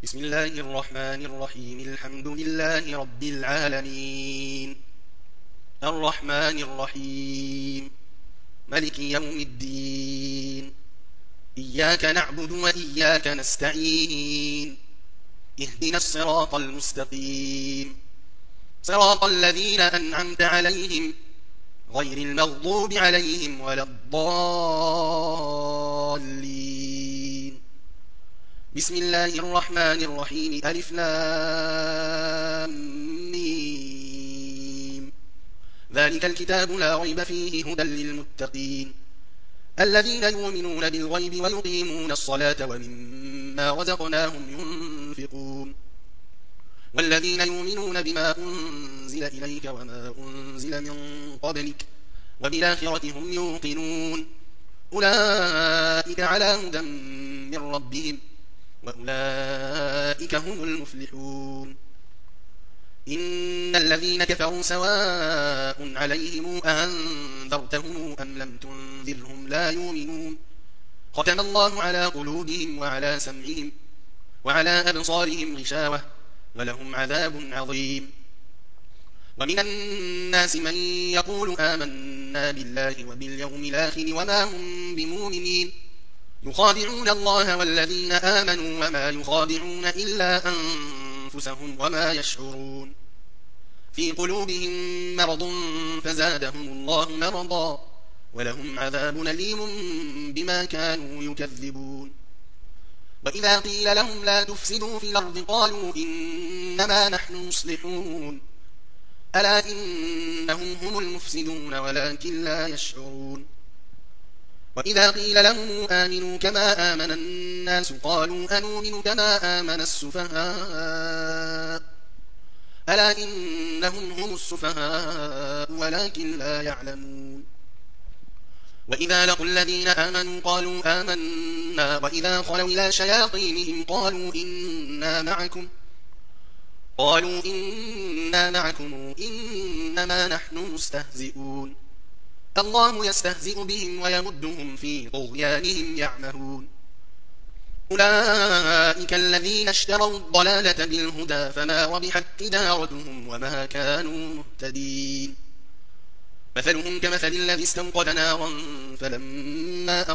بسم الله الرحمن الرحيم. الحمد لله رب العالمين، الرحمن الرحيم، ملك يوم الدين. إياك نعبد وإياك نستعين. اهدنا الصراط المستقيم، صراط الذين أنعمت عليهم غير المغضوب عليهم ولا الضالين. بسم الله الرحمن الرحيم. ألف لام ميم. ذلك الكتاب لا ريب فيه هدى للمتقين الذين يؤمنون بالغيب ويقيمون الصلاة ومما رزقناهم ينفقون والذين يؤمنون بما أنزل إليك وما أنزل من قبلك وبالآخرة هم يوقنون أولئك على هدى من ربهم وأولئك هم المفلحون. إن الذين كفروا سواء عليهم أنذرتهم أم لم تنذرهم لا يؤمنون. ختم الله على قلوبهم وعلى سمعهم وعلى أبصارهم غشاوة ولهم عذاب عظيم. ومن الناس من يقول آمنا بالله وباليوم الآخر وما هم بمؤمنين يخادعون الله والذين آمنوا وما يخادعون إلا أنفسهم وما يشعرون. في قلوبهم مرض فزادهم الله مرضا ولهم عذاب أليم بما كانوا يكذبون. وإذا قيل لهم لا تفسدوا في الأرض قالوا إنما نحن مصلحون ألا إنهم هم المفسدون ولكن لا يشعرون. وإذا قيل لهم آمنوا كما آمن الناس قالوا أنؤمن كما آمن السفهاء ألا إنهم هم السفهاء ولكن لا يعلمون. وإذا لقوا الذين آمنوا قالوا آمنا وإذا خلوا إلى شياطينهم قالوا إنا معكم إنما نحن مستهزئون الله يستهزئ بهم ويمدهم في طغيانهم يعمهون. أولئك الذين اشتروا الضلالة بالهدى فما ربحت تجارتهم وما كانوا مهتدين. مثلهم كمثل الذي استوقد نارا فلما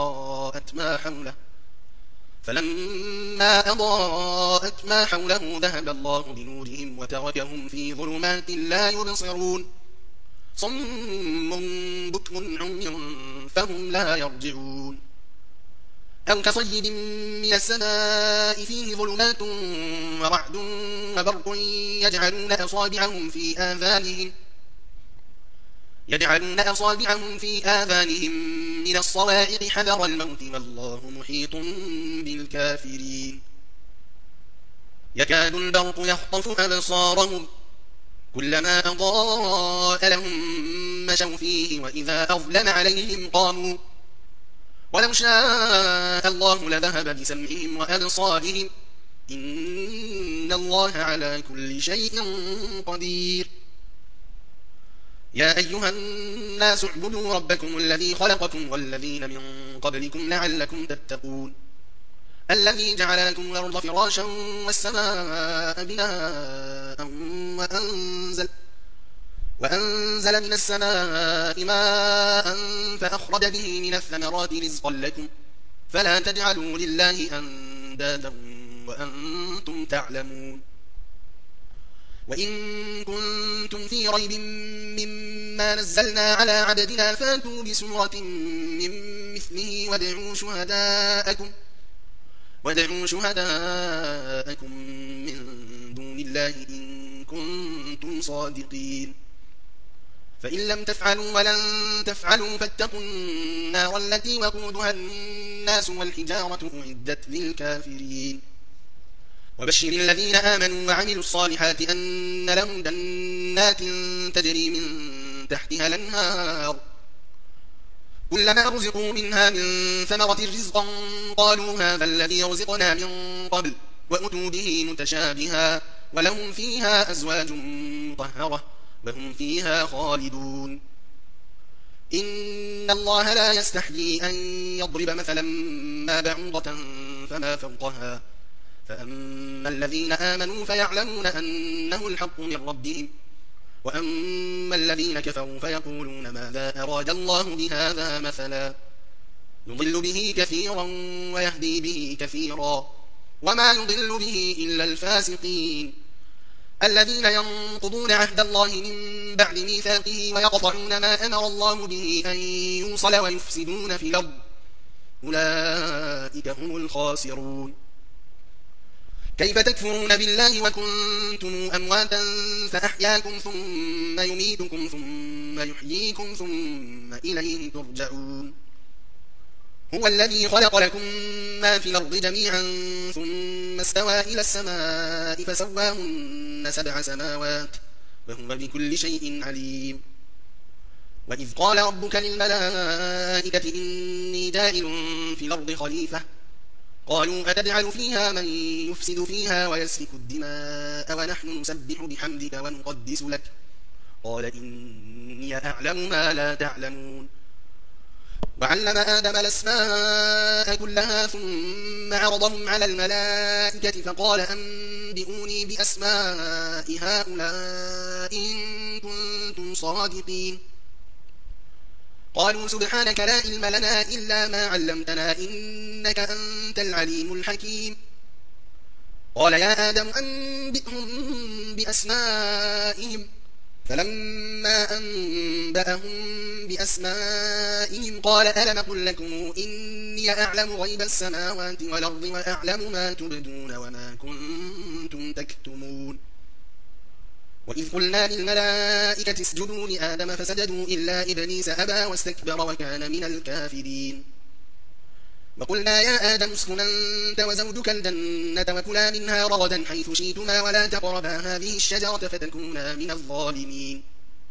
أضاءت ما حوله ذهب الله بنورهم وتركهم في ظلمات لا يبصرون صم بكم عمي فهم لا يرجعون. أو كصيد من السماء فيه ظلمات ورعد وبرق يجعلون أصابعهم في آذانهم من الصواعق حذر الموت والله محيط بالكافرين. يكاد البرق يخطف أبصارهم كلما أضاء لهم مشوا فيه وإذا أظلم عليهم قاموا ولو شاء الله لذهب بسمعهم وأبصارهم إن الله على كل شيء قدير. يا أيها الناس اعبدوا ربكم الذي خلقكم والذين من قبلكم لعلكم تتقون الذي جعل لكم الأرض فراشا والسماء بناء وأنزل من السماء ماء فأخرج به من الثمرات رزقا لكم فلا تجعلوا لله أندادا وأنتم تعلمون. وإن كنتم في ريب مما نزلنا على عبدنا فاتوا بسورة من مثله وادعوا شهداءكم من دون الله إن كنتم صادقين. فإن لم تفعلوا ولن تفعلوا فاتقوا النار التي وقودها الناس والحجارة أعدت للكافرين. وبشر الذين آمنوا وعملوا الصالحات أن لهم جنات تجري من تحتها الأنهار كلما رزقوا منها من ثمرة رزقا قالوا هذا الذي رزقنا من قبل وأتوا به متشابها ولهم فيها أزواج مطهرة وهم فيها خالدون. إن الله لا يستحيي أن يضرب مثلا ما بعوضة فما فوقها فأما فأما الذين آمنوا فيعلمون أنه الحق من ربهم وأما الذين كفروا فيقولون ماذا أراد الله بهذا مثلا يضل به كثيرا ويهدي به كثيرا وما يضل به إلا الفاسقين الذين ينقضون عهد الله من بعد ميثاقه ويقطعون ما أمر الله به أن يوصل ويفسدون في الأرض أولئك هم الخاسرون كيف تكفرون بالله وكنتم أمواتا فأحياكم ثم يميتكم ثم يحييكم ثم إليه ترجعون هو الذي خلق لكم ما في الأرض جميعا ثم استوى إلى السماء فسواهن 7 سماوات وهو بكل شيء عليم وإذ قال ربك للملائكة إني جاعل في الأرض خليفة قالوا أتجعل فيها من يفسد فيها ويسفك الدماء ونحن نسبح بحمدك ونقدس لك قال إني أعلم ما لا تعلمون وعلم آدم الأسماء كلها ثم عرضهم على الملائكة فقال أنبئوني بأسماء هؤلاء إن كنتم صادقين قالوا سبحانك لا علم لنا إلا ما علمتنا إنك أنت العليم الحكيم قال يا آدم أنبئهم بأسمائهم فلما أنبأهم بأسمائهم قال ألم أقل لكم إني أعلم غيب السماوات والأرض وأعلم ما تبدون وما كنتم تكتمون وإذ قلنا للملائكة اسجدوا لآدم فسجدوا إلا إبليس أبى واستكبر وكان من الكافرين وقلنا يا آدم اسكن أنت وزوجك الجنة وكلا منها رغدا حيث شئتما ولا تقربا هذه الشجرة فتكونا من الظالمين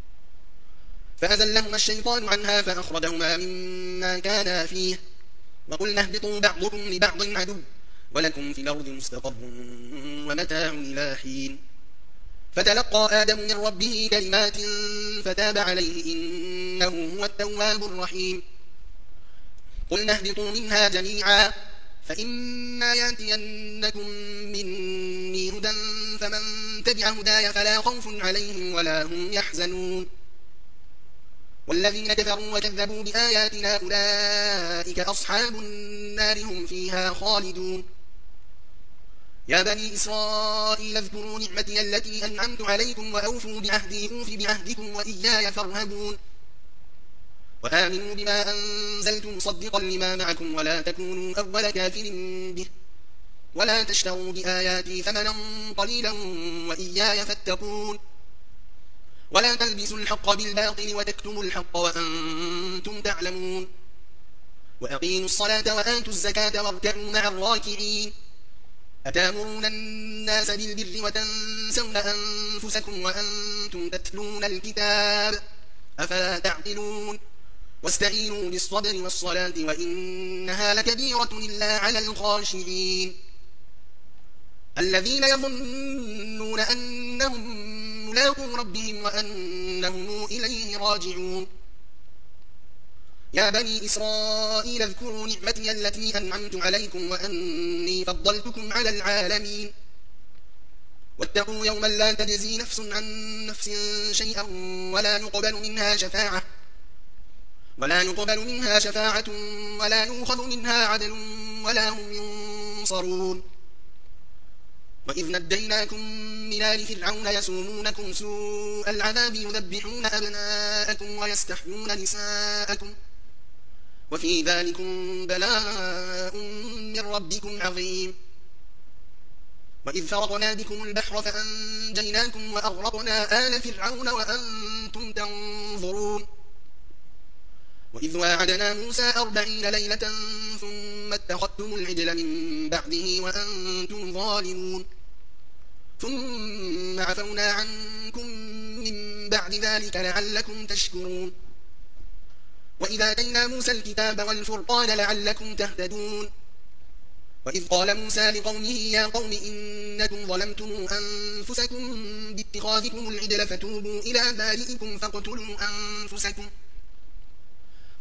فأزلهما الشيطان عنها فأخرجهما مما كانا فيه وقلنا اهبطوا بعضكم لبعض عدو ولكم في الأرض مستقر ومتاع إلى حين فتلقى آدم من ربه كلمات فتاب عليه إنه هو التواب الرحيم قلنا اهبطوا منها جميعا فإما يأتينكم مني هدى فمن تبع هداي فلا خوف عليهم ولا هم يحزنون والذين كفروا وكذبوا بآياتنا أولئك أصحاب النار هم فيها خالدون يا بني إسرائيل اذكروا نعمتي التي أنعمت عليكم وأوفوا بعهدي أوف بعهدكم وإياي فارهبون وآمنوا بما أنزلت مصدقا لما معكم ولا تكونوا أول كافر به ولا تشتروا بآياتي ثمنا قليلا وإياي فاتقون ولا تلبسوا الحق بالباطل وتكتموا الحق وأنتم تعلمون وأقيموا الصلاة وآتوا الزكاة واركعوا مع الراكعين أتامرون الناس بالبر وتنسون أنفسكم وأنتم تتلون الكتاب أفلا تعقلون واستعينوا بالصبر والصلاة وإنها لكبيرة إلا على الخاشعين الذين يظنون أنهم ملاقو ربهم وأنهم إليه راجعون يا بني إسرائيل اذكروا نعمتي التي أنعمت عليكم وأني فضلتكم على العالمين واتقوا يوما لا تجزي نفس عن نفس شيئا ولا يقبل منها شفاعة ولا يؤخذ منها عدل ولا هم ينصرون وإذ نجيناكم من آل فرعون يسومونكم سوء العذاب يذبحون أبناءكم ويستحيون نساءكم وفي ذلكم بلاء من ربكم عظيم وإذ فرقنا بكم البحر فأنجيناكم وأغرقنا آل فرعون وأنتم تنظرون وإذ واعدنا موسى 40 ليلة ثم اتخذتم العجل من بعده وأنتم ظالمون ثم عفونا عنكم من بعد ذلك لعلكم تشكرون وإذا آتينا موسى الكتاب والفرقان لعلكم تهتدون وإذ قال موسى لقومه يا قوم إنكم ظلمتم أنفسكم باتخاذكم العجل فتوبوا إلى بارئكم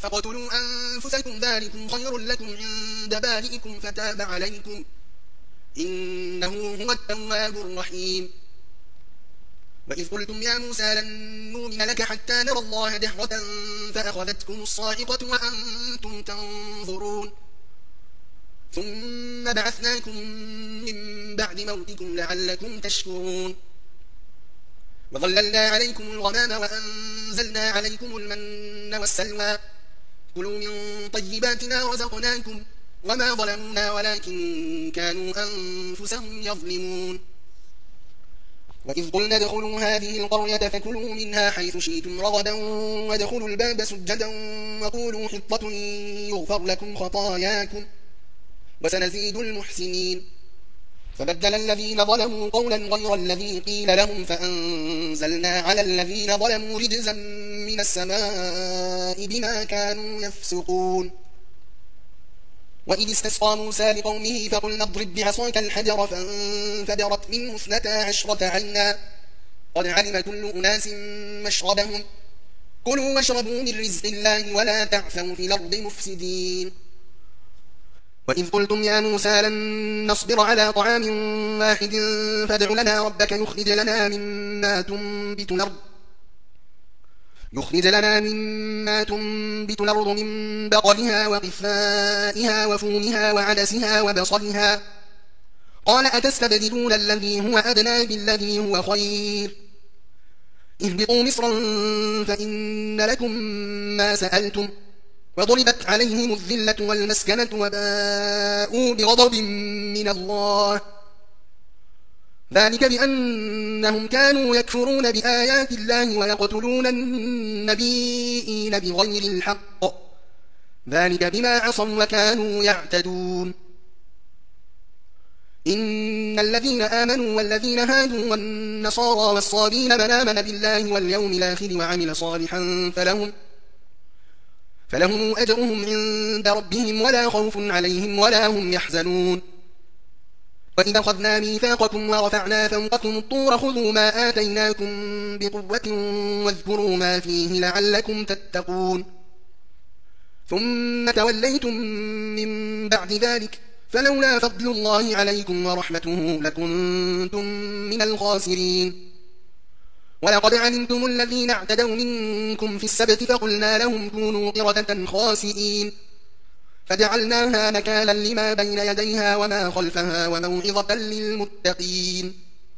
فاقتلوا أنفسكم ذلكم خير لكم عند بارئكم فتاب عليكم إنه هو التواب الرحيم. وإذ قلتم يا موسى لن نؤمن لك حتى نرى الله جهرة فأخذتكم الصاعقة وأنتم تنظرون ثم بعثناكم من بعد موتكم لعلكم تشكرون وظللنا عليكم الغمام وأنزلنا عليكم المن والسلوى كلوا من طيبات ما رزقناكم وما ظلمونا ولكن كانوا أنفسهم يظلمون. وإذ قلنا ادخلوا هذه القرية فكلوا منها حيث شئتم رغدا وادخلوا الباب سجدا وقولوا حطة يغفر لكم خطاياكم وسنزيد المحسنين. فبدل الذين ظلموا قولا غير الذي قيل لهم فأنزلنا على الذين ظلموا رجزا من السماء بما كانوا يفسقون. وإذ استسقى موسى لقومه فقلنا اضرب بعصاك الحجر فانفجرت منه 12 عينا قد علم كل أناس مشربهم كلوا واشربوا من رزق الله ولا تعثوا في الأرض مفسدين. وإذ قلتم يا موسى لن نصبر على طعام واحد فادع لنا ربك يخرج لنا مما تنبت الأرض من بقلها وقثائها وفومها وعدسها وبصلها قال أتستبدلون الذي هو أدنى بالذي هو خير اهبطوا مصرا فإن لكم ما سألتم وضربت عليهم الذلة والمسكنة وباءوا بغضب من الله ذلك بأنهم كانوا يكفرون بآيات الله ويقتلون النبيين بغير الحق ذلك بما عصوا وكانوا يعتدون. إن الذين آمنوا والذين هادوا والنصارى والصابين من آمن بالله واليوم الآخر وعمل صالحا فلهم أجرهم عند ربهم ولا خوف عليهم ولا هم يحزنون. وإذا أخذنا ميثاقكم ورفعنا فوقكم الطور خذوا ما آتيناكم بقوة واذكروا ما فيه لعلكم تتقون ثم توليتم من بعد ذلك فلولا فضل الله عليكم ورحمته لكنتم من الخاسرين. ولقد علمتم الذين اعتدوا منكم في السبت فقلنا لهم كونوا قردة خاسئين فجعلناها نكالا لما بين يديها وما خلفها وموعظة للمتقين.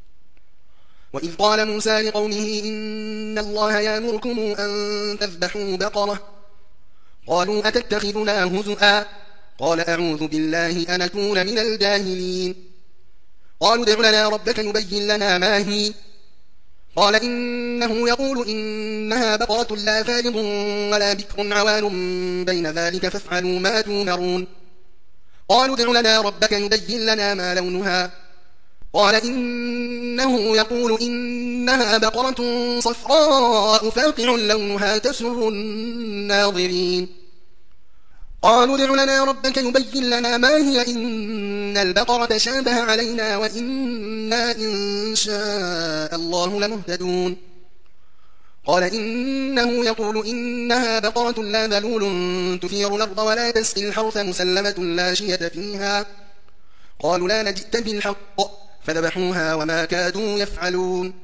وإذ قال موسى لقومه إن الله يأمركم أن تذبحوا بقرة قالوا أتتخذنا هزؤا قال أعوذ بالله أن أكون من الجاهلين. قالوا ادع لنا ربك يبين لنا ما هي قال إنه يقول إنها بقرة لا فارض ولا بكر عوان بين ذلك فافعلوا ما تؤمرون. قالوا ادع لنا ربك يبين لنا ما لونها قال إنه يقول إنها بقرة صفراء فاقع لونها تسر الناظرين. قالوا ادع لنا ربك يبين لنا ما هي إن البقرة شابه علينا وإنا إن شاء الله لمهتدون. قال إنه يقول إنها بقرة لا ذلول تثير الأرض ولا تسقي الحرث مسلمة لا شية فيها قالوا لا نجئت بالحق فذبحوها وما كادوا يفعلون.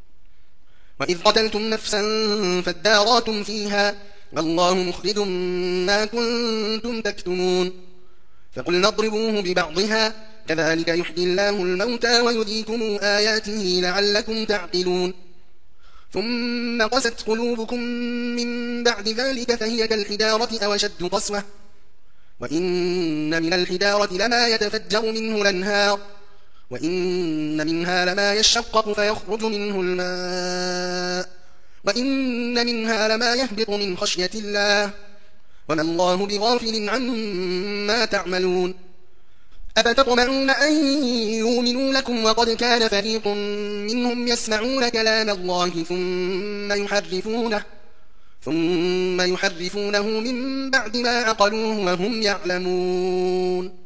وإذ قتلتم نفسا فادارأتم فيها والله مخرج ما كنتم تكتمون فقلنا اضربوه ببعضها كذلك يحيي الله الموتى ويريكم آياته لعلكم تعقلون. ثم قست قلوبكم من بعد ذلك فهي كالحجارة أو أشد قسوة وإن من الحجارة لما يتفجر منه الأنهار وإن منها لما يشقق فيخرج منه الماء وإن منها لما يهبط من خشية الله وما الله بغافل عما تعملون. أفتطمعون أن يؤمنوا لكم وقد كان فريق منهم يسمعون كلام الله ثم يحرفونه من بعد ما عقلوه وهم يعلمون.